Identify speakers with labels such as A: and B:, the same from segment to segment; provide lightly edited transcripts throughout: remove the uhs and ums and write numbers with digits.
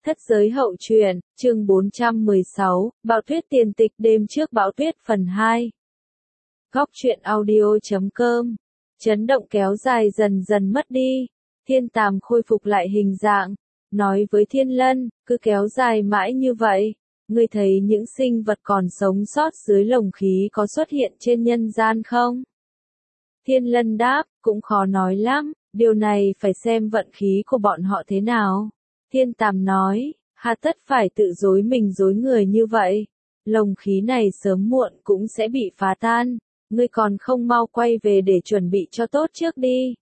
A: Thất giới hậu truyện, chương 416, Bão tuyết tiền tịch đêm trước bão tuyết phần 2. Góc truyện audio.com. Chấn động kéo dài dần dần mất đi. Thiên Tàm khôi phục lại hình dạng. Nói với Thiên Lân, cứ kéo dài mãi như vậy. Ngươi thấy những sinh vật còn sống sót dưới lồng khí có xuất hiện trên nhân gian không? Thiên Lân đáp, cũng khó nói lắm, điều này phải xem vận khí của bọn họ thế nào. Thiên Tàm nói, hà tất phải tự dối mình dối người như vậy. Lồng khí này sớm muộn cũng sẽ bị phá tan, ngươi còn không mau quay về để chuẩn bị cho tốt trước đi.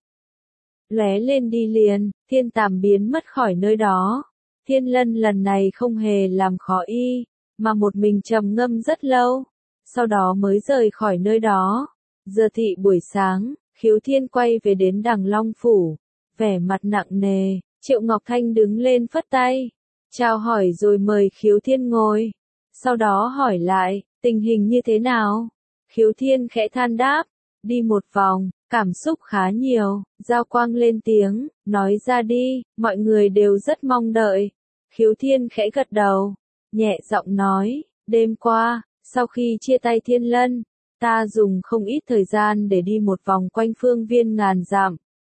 A: Lóe lên đi liền, Thiên Tàm biến mất khỏi nơi đó. Thiên Lân lần này không hề làm khó y, mà một mình trầm ngâm rất lâu, sau đó mới rời khỏi nơi đó. Giờ thị buổi sáng, Khiếu Thiên quay về đến Đằng Long Phủ, vẻ mặt nặng nề. Triệu Ngọc Thanh đứng lên phất tay, chào hỏi rồi mời Khiếu Thiên ngồi. Sau đó hỏi lại, tình hình như thế nào? Khiếu Thiên khẽ than đáp, đi một vòng, cảm xúc khá nhiều. Giao Quang lên tiếng, nói ra đi, mọi người đều rất mong đợi. Khiếu Thiên khẽ gật đầu, nhẹ giọng nói, đêm qua, sau khi chia tay Thiên Lân, ta dùng không ít thời gian để đi một vòng quanh phương viên ngàn dặm.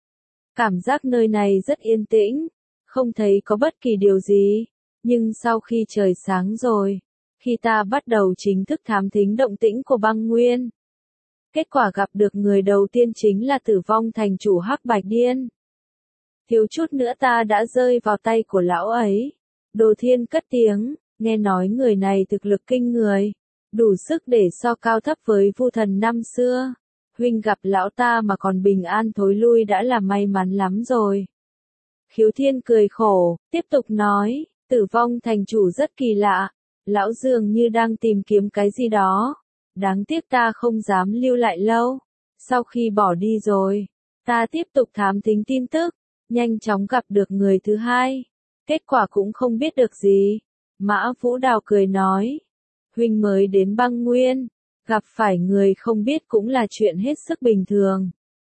A: Cảm giác nơi này rất yên tĩnh, không thấy có bất kỳ điều gì, nhưng sau khi trời sáng rồi, khi ta bắt đầu chính thức thám thính động tĩnh của băng nguyên, kết quả gặp được người đầu tiên chính là Tử Vong thành chủ Hắc Bạch Điên. Thiếu chút nữa ta đã rơi vào tay của lão ấy. Đồ Thiên cất tiếng, nghe nói người này thực lực kinh người, đủ sức để so cao thấp với Vu Thần năm xưa. Huynh gặp lão ta mà còn bình an thối lui đã là may mắn lắm rồi. Khiếu Thiên cười khổ, tiếp tục nói, Tử Vong thành chủ rất kỳ lạ, lão dường như đang tìm kiếm cái gì đó. Đáng tiếc ta không dám lưu lại lâu. Sau khi bỏ đi rồi, ta tiếp tục thám thính tin tức, nhanh chóng gặp được người thứ hai. Kết quả cũng không biết được gì. Mã Vũ Đào cười nói, huynh mới đến băng nguyên, gặp phải người không biết cũng là chuyện hết sức bình thường.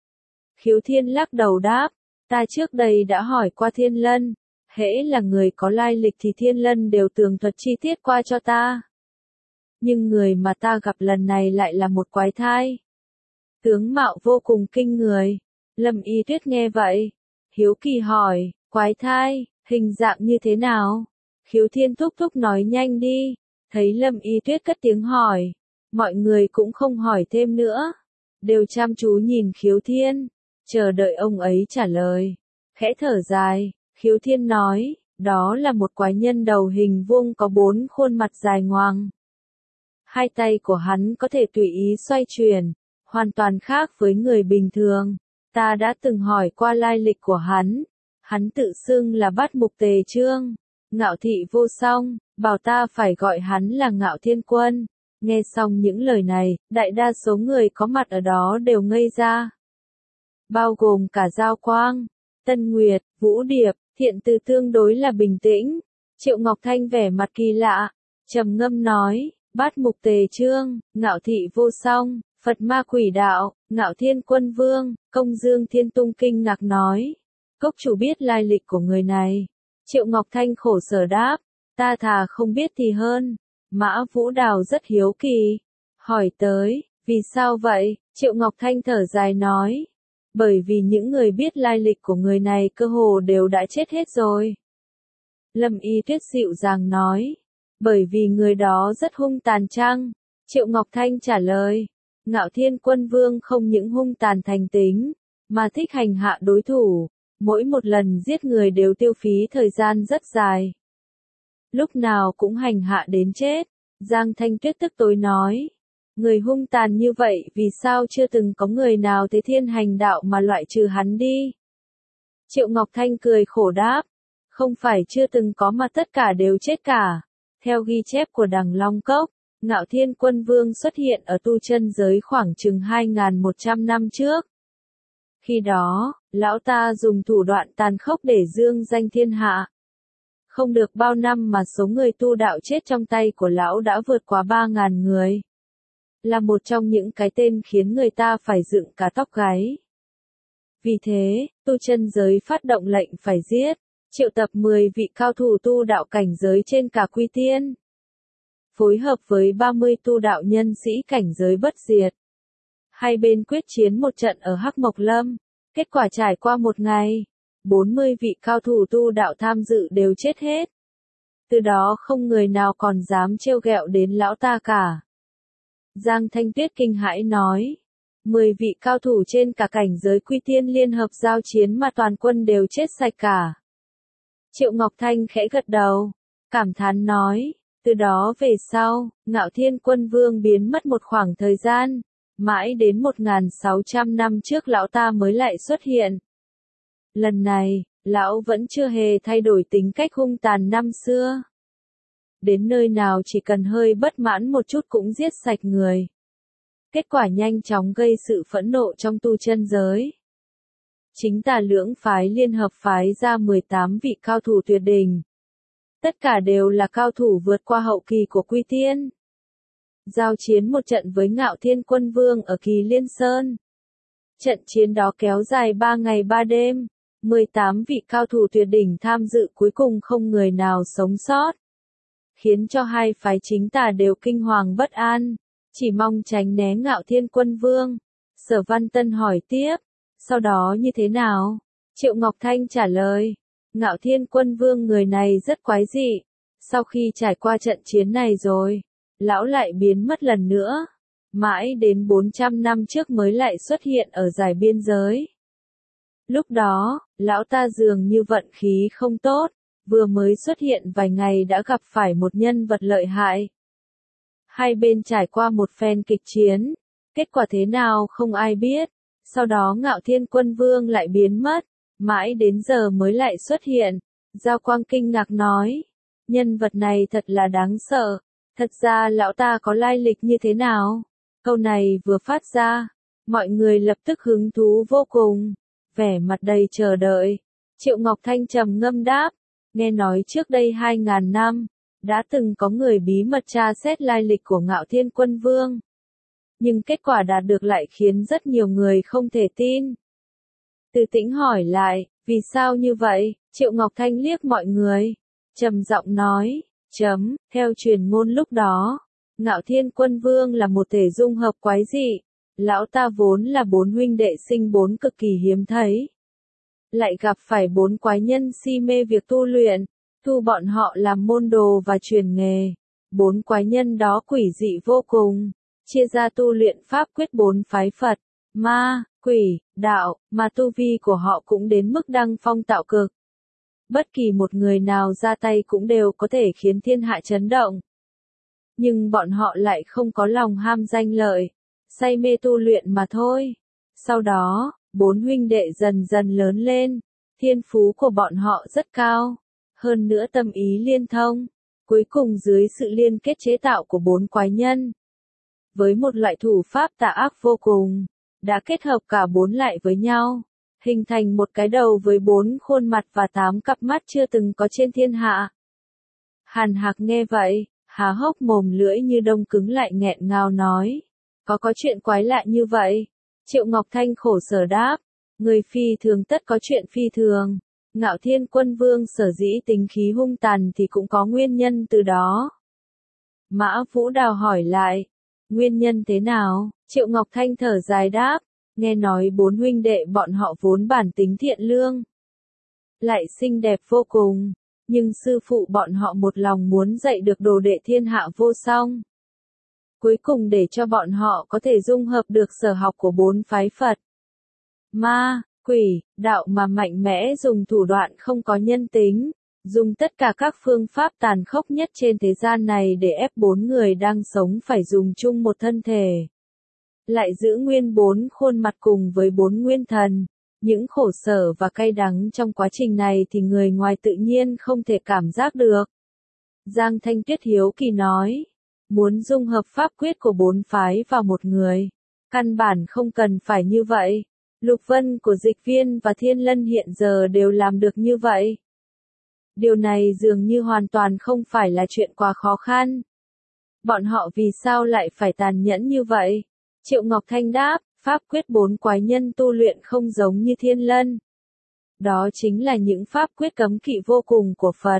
A: Khiếu Thiên lắc đầu đáp, ta trước đây đã hỏi qua Thiên Lân, hễ là người có lai lịch thì Thiên Lân đều tường thuật chi tiết qua cho ta. Nhưng người mà ta gặp lần này lại là một quái thai. Tướng mạo vô cùng kinh người. Lâm Y Tuyết nghe vậy, hiếu kỳ hỏi, quái thai, hình dạng như thế nào? Khiếu Thiên thúc thúc nói nhanh đi. Thấy Lâm Y Tuyết cất tiếng hỏi, mọi người cũng không hỏi thêm nữa, đều chăm chú nhìn Khiếu Thiên, chờ đợi ông ấy trả lời. Khẽ thở dài, Khiếu Thiên nói, đó là một quái nhân đầu hình vuông có 4 khuôn mặt dài ngoằng. Hai tay của hắn có thể tùy ý xoay chuyển, hoàn toàn khác với người bình thường. Ta đã từng hỏi qua lai lịch của hắn tự xưng là Bát Mục Tề Trương, Ngạo Thị Vô Song, bảo ta phải gọi hắn là Ngạo Thiên Quân. Nghe xong những lời này, đại đa số người có mặt ở đó đều ngây ra. Bao gồm cả Giao Quang, Tân Nguyệt, Vũ Điệp, Thiện Từ tương đối là bình tĩnh. Triệu Ngọc Thanh vẻ mặt kỳ lạ, trầm ngâm nói, Bát Mục Tề Trương, Ngạo Thị Vô Song, Phật Ma Quỷ Đạo, Ngạo Thiên Quân Vương, Công Dương Thiên Tung kinh ngạc nói. Cốc chủ biết lai lịch của người này. Triệu Ngọc Thanh khổ sở đáp, ta thà không biết thì hơn. Mã Vũ Đào rất hiếu kỳ, hỏi tới, vì sao vậy? Triệu Ngọc Thanh thở dài nói, bởi vì những người biết lai lịch của người này cơ hồ đều đã chết hết rồi. Lâm Y Tuyết dịu dàng nói, bởi vì người đó rất hung tàn chăng? Triệu Ngọc Thanh trả lời, Ngạo Thiên Quân Vương không những hung tàn thành tính, mà thích hành hạ đối thủ, mỗi một lần giết người đều tiêu phí thời gian rất dài. Lúc nào cũng hành hạ đến chết. Giang Thanh Tuyết tức tối nói, người hung tàn như vậy vì sao chưa từng có người nào thế thiên hành đạo mà loại trừ hắn đi? Triệu Ngọc Thanh cười khổ đáp, không phải chưa từng có mà tất cả đều chết cả. Theo ghi chép của Đằng Long Cốc, Ngạo Thiên Quân Vương xuất hiện ở tu chân giới khoảng chừng 2.100 năm trước. Khi đó, lão ta dùng thủ đoạn tàn khốc để dương danh thiên hạ. Không được bao năm mà số người tu đạo chết trong tay của lão đã vượt quá 3.000 người. Là một trong những cái tên khiến người ta phải dựng cả tóc gáy. Vì thế, tu chân giới phát động lệnh phải giết. triệu tập 10 vị cao thủ tu đạo cảnh giới trên cả quy tiên. Phối hợp với 30 tu đạo nhân sĩ cảnh giới bất diệt. Hai bên quyết chiến một trận ở Hắc Mộc Lâm. Kết quả trải qua một ngày, 40 vị cao thủ tu đạo tham dự đều chết hết. Từ đó không người nào còn dám trêu ghẹo đến lão ta cả. Giang Thanh Tuyết kinh hãi nói. 10 vị cao thủ trên cả cảnh giới quy tiên liên hợp giao chiến mà toàn quân đều chết sạch cả. Triệu Ngọc Thanh khẽ gật đầu, cảm thán nói, từ đó về sau, Ngạo Thiên Quân Vương biến mất một khoảng thời gian, mãi đến 1600 năm trước lão ta mới lại xuất hiện. Lần này, lão vẫn chưa hề thay đổi tính cách hung tàn năm xưa. Đến nơi nào chỉ cần hơi bất mãn một chút cũng giết sạch người. Kết quả nhanh chóng gây sự phẫn nộ trong tu chân giới. Chính Tà lưỡng phái liên hợp phái ra 18 vị cao thủ tuyệt đỉnh. Tất cả đều là cao thủ vượt qua hậu kỳ của Quy Tiên. Giao chiến một trận với Ngạo Thiên Quân Vương ở Kỳ Liên Sơn. Trận chiến đó kéo dài 3 ngày 3 đêm, 18 vị cao thủ tuyệt đỉnh tham dự cuối cùng không người nào sống sót. Khiến cho hai phái chính Tà đều kinh hoàng bất an, chỉ mong tránh né Ngạo Thiên Quân Vương. Sở Văn Tân hỏi tiếp, sau đó như thế nào? Triệu Ngọc Thanh trả lời, Ngạo Thiên Quân Vương người này rất quái dị. Sau khi trải qua trận chiến này rồi, lão lại biến mất lần nữa. Mãi đến 400 năm trước mới lại xuất hiện ở dải biên giới. Lúc đó, lão ta dường như vận khí không tốt, vừa mới xuất hiện vài ngày đã gặp phải một nhân vật lợi hại. Hai bên trải qua một phen kịch chiến, kết quả thế nào không ai biết. Sau đó Ngạo Thiên Quân Vương lại biến mất, mãi đến giờ mới lại xuất hiện. Giao Quang kinh ngạc nói, nhân vật này thật là đáng sợ, thật ra lão ta có lai lịch như thế nào? Câu này vừa phát ra, mọi người lập tức hứng thú vô cùng, vẻ mặt đầy chờ đợi. Triệu Ngọc Thanh trầm ngâm đáp, nghe nói trước đây 2000 năm, đã từng có người bí mật tra xét lai lịch của Ngạo Thiên Quân Vương. Nhưng kết quả đạt được lại khiến rất nhiều người không thể tin. Từ Tĩnh hỏi lại, vì sao như vậy? Triệu Ngọc Thanh liếc mọi người, trầm giọng nói, theo truyền ngôn lúc đó, Ngạo Thiên Quân Vương là một thể dung hợp quái dị, lão ta vốn là 4 huynh đệ sinh 4 cực kỳ hiếm thấy. Lại gặp phải 4 quái nhân si mê việc tu luyện, thu bọn họ làm môn đồ và truyền nghề. 4 quái nhân đó quỷ dị vô cùng, chia ra tu luyện pháp quyết 4 phái Phật, Ma, Quỷ, Đạo, mà tu vi của họ cũng đến mức đăng phong tạo cực. Bất kỳ một người nào ra tay cũng đều có thể khiến thiên hạ chấn động. Nhưng bọn họ lại không có lòng ham danh lợi, say mê tu luyện mà thôi. Sau đó, 4 huynh đệ dần dần lớn lên, thiên phú của bọn họ rất cao, hơn nữa tâm ý liên thông, cuối cùng dưới sự liên kết chế tạo của 4 quái nhân. Với một loại thủ pháp tà ác vô cùng, đã kết hợp cả 4 lại với nhau, hình thành một cái đầu với 4 khuôn mặt và 8 cặp mắt chưa từng có trên thiên hạ. Hàn Hạc nghe vậy, há hốc mồm lưỡi như đông cứng lại nghẹn ngào nói, có chuyện quái lạ như vậy? Triệu Ngọc Thanh khổ sở đáp, người phi thường tất có chuyện phi thường. Ngạo Thiên Quân Vương sở dĩ tính khí hung tàn thì cũng có nguyên nhân từ đó. Mã Vũ Đào hỏi lại, nguyên nhân thế nào? Triệu Ngọc Thanh thở dài đáp, nghe nói 4 huynh đệ bọn họ vốn bản tính thiện lương, lại xinh đẹp vô cùng, nhưng sư phụ bọn họ một lòng muốn dạy được đồ đệ thiên hạ vô song. Cuối cùng để cho bọn họ có thể dung hợp được sở học của 4 phái Phật, Ma, Quỷ, Đạo mà mạnh mẽ dùng thủ đoạn không có nhân tính, dùng tất cả các phương pháp tàn khốc nhất trên thế gian này để ép 4 người đang sống phải dùng chung một thân thể. Lại giữ nguyên 4 khuôn mặt cùng với 4 nguyên thần. Những khổ sở và cay đắng trong quá trình này thì người ngoài tự nhiên không thể cảm giác được. Giang Thanh Tuyết hiếu kỳ nói, muốn dung hợp pháp quyết của 4 phái vào một người, căn bản không cần phải như vậy. Lục Vân của Dịch Viên và Thiên Lân hiện giờ đều làm được như vậy. Điều này dường như hoàn toàn không phải là chuyện quá khó khăn. Bọn họ vì sao lại phải tàn nhẫn như vậy? Triệu Ngọc Thanh đáp, pháp quyết 4 quái nhân tu luyện không giống như Thiên Lân. Đó chính là những pháp quyết cấm kỵ vô cùng của Phật.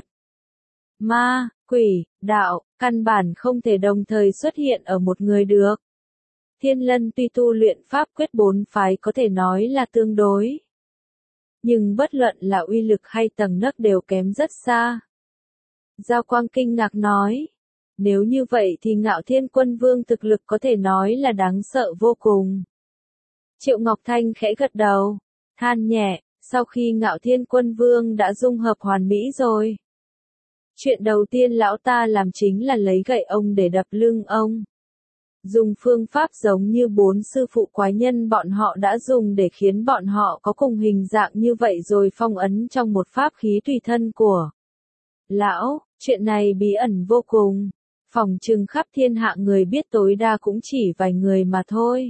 A: Ma, quỷ, đạo, căn bản không thể đồng thời xuất hiện ở một người được. Thiên Lân tuy tu luyện pháp quyết 4 phái có thể nói là tương đối. Nhưng bất luận là uy lực hay tầng nấc đều kém rất xa. Giao Quang kinh ngạc nói. Nếu như vậy thì Ngạo Thiên Quân Vương thực lực có thể nói là đáng sợ vô cùng. Triệu Ngọc Thanh khẽ gật đầu, than nhẹ, sau khi Ngạo Thiên Quân Vương đã dung hợp hoàn mỹ rồi. Chuyện đầu tiên lão ta làm chính là lấy gậy ông để đập lưng ông. Dùng phương pháp giống như 4 sư phụ quái nhân bọn họ đã dùng để khiến bọn họ có cùng hình dạng như vậy rồi phong ấn trong một pháp khí tùy thân của lão. Chuyện này bí ẩn vô cùng. Phòng trừng khắp thiên hạ người biết tối đa cũng chỉ vài người mà thôi.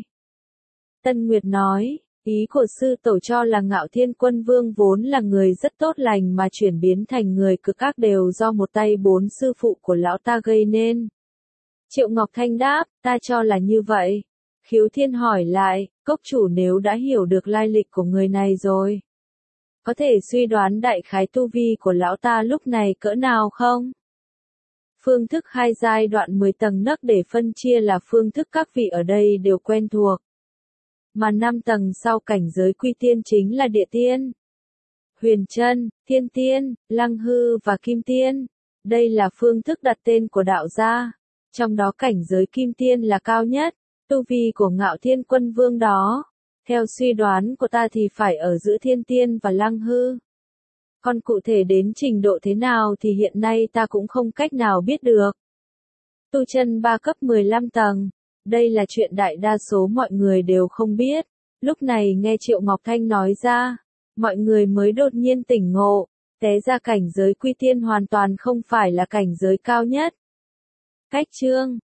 A: Tân Nguyệt nói, ý của sư tổ cho là Ngạo Thiên Quân Vương vốn là người rất tốt lành mà chuyển biến thành người cực ác đều do một tay 4 sư phụ của lão ta gây nên. Triệu Ngọc Thanh đáp, ta cho là như vậy. Khiếu Thiên hỏi lại, cốc chủ nếu đã hiểu được lai lịch của người này rồi, có thể suy đoán đại khái tu vi của lão ta lúc này cỡ nào không? Phương thức 2 giai đoạn 10 tầng nấc để phân chia là phương thức các vị ở đây đều quen thuộc. Mà 5 tầng sau cảnh giới quy tiên chính là địa tiên, huyền chân, thiên tiên, lăng hư và kim tiên. Đây là phương thức đặt tên của đạo gia. Trong đó cảnh giới kim tiên là cao nhất. Tu vi của Ngạo Thiên Quân Vương đó, theo suy đoán của ta thì phải ở giữa thiên tiên và lăng hư. Còn cụ thể đến trình độ thế nào thì hiện nay ta cũng không cách nào biết được. Tu chân 3 cấp 15 tầng. Đây là chuyện đại đa số mọi người đều không biết. Lúc này nghe Triệu Ngọc Thanh nói ra, mọi người mới đột nhiên tỉnh ngộ. Té ra cảnh giới quy tiên hoàn toàn không phải là cảnh giới cao nhất. Cách chương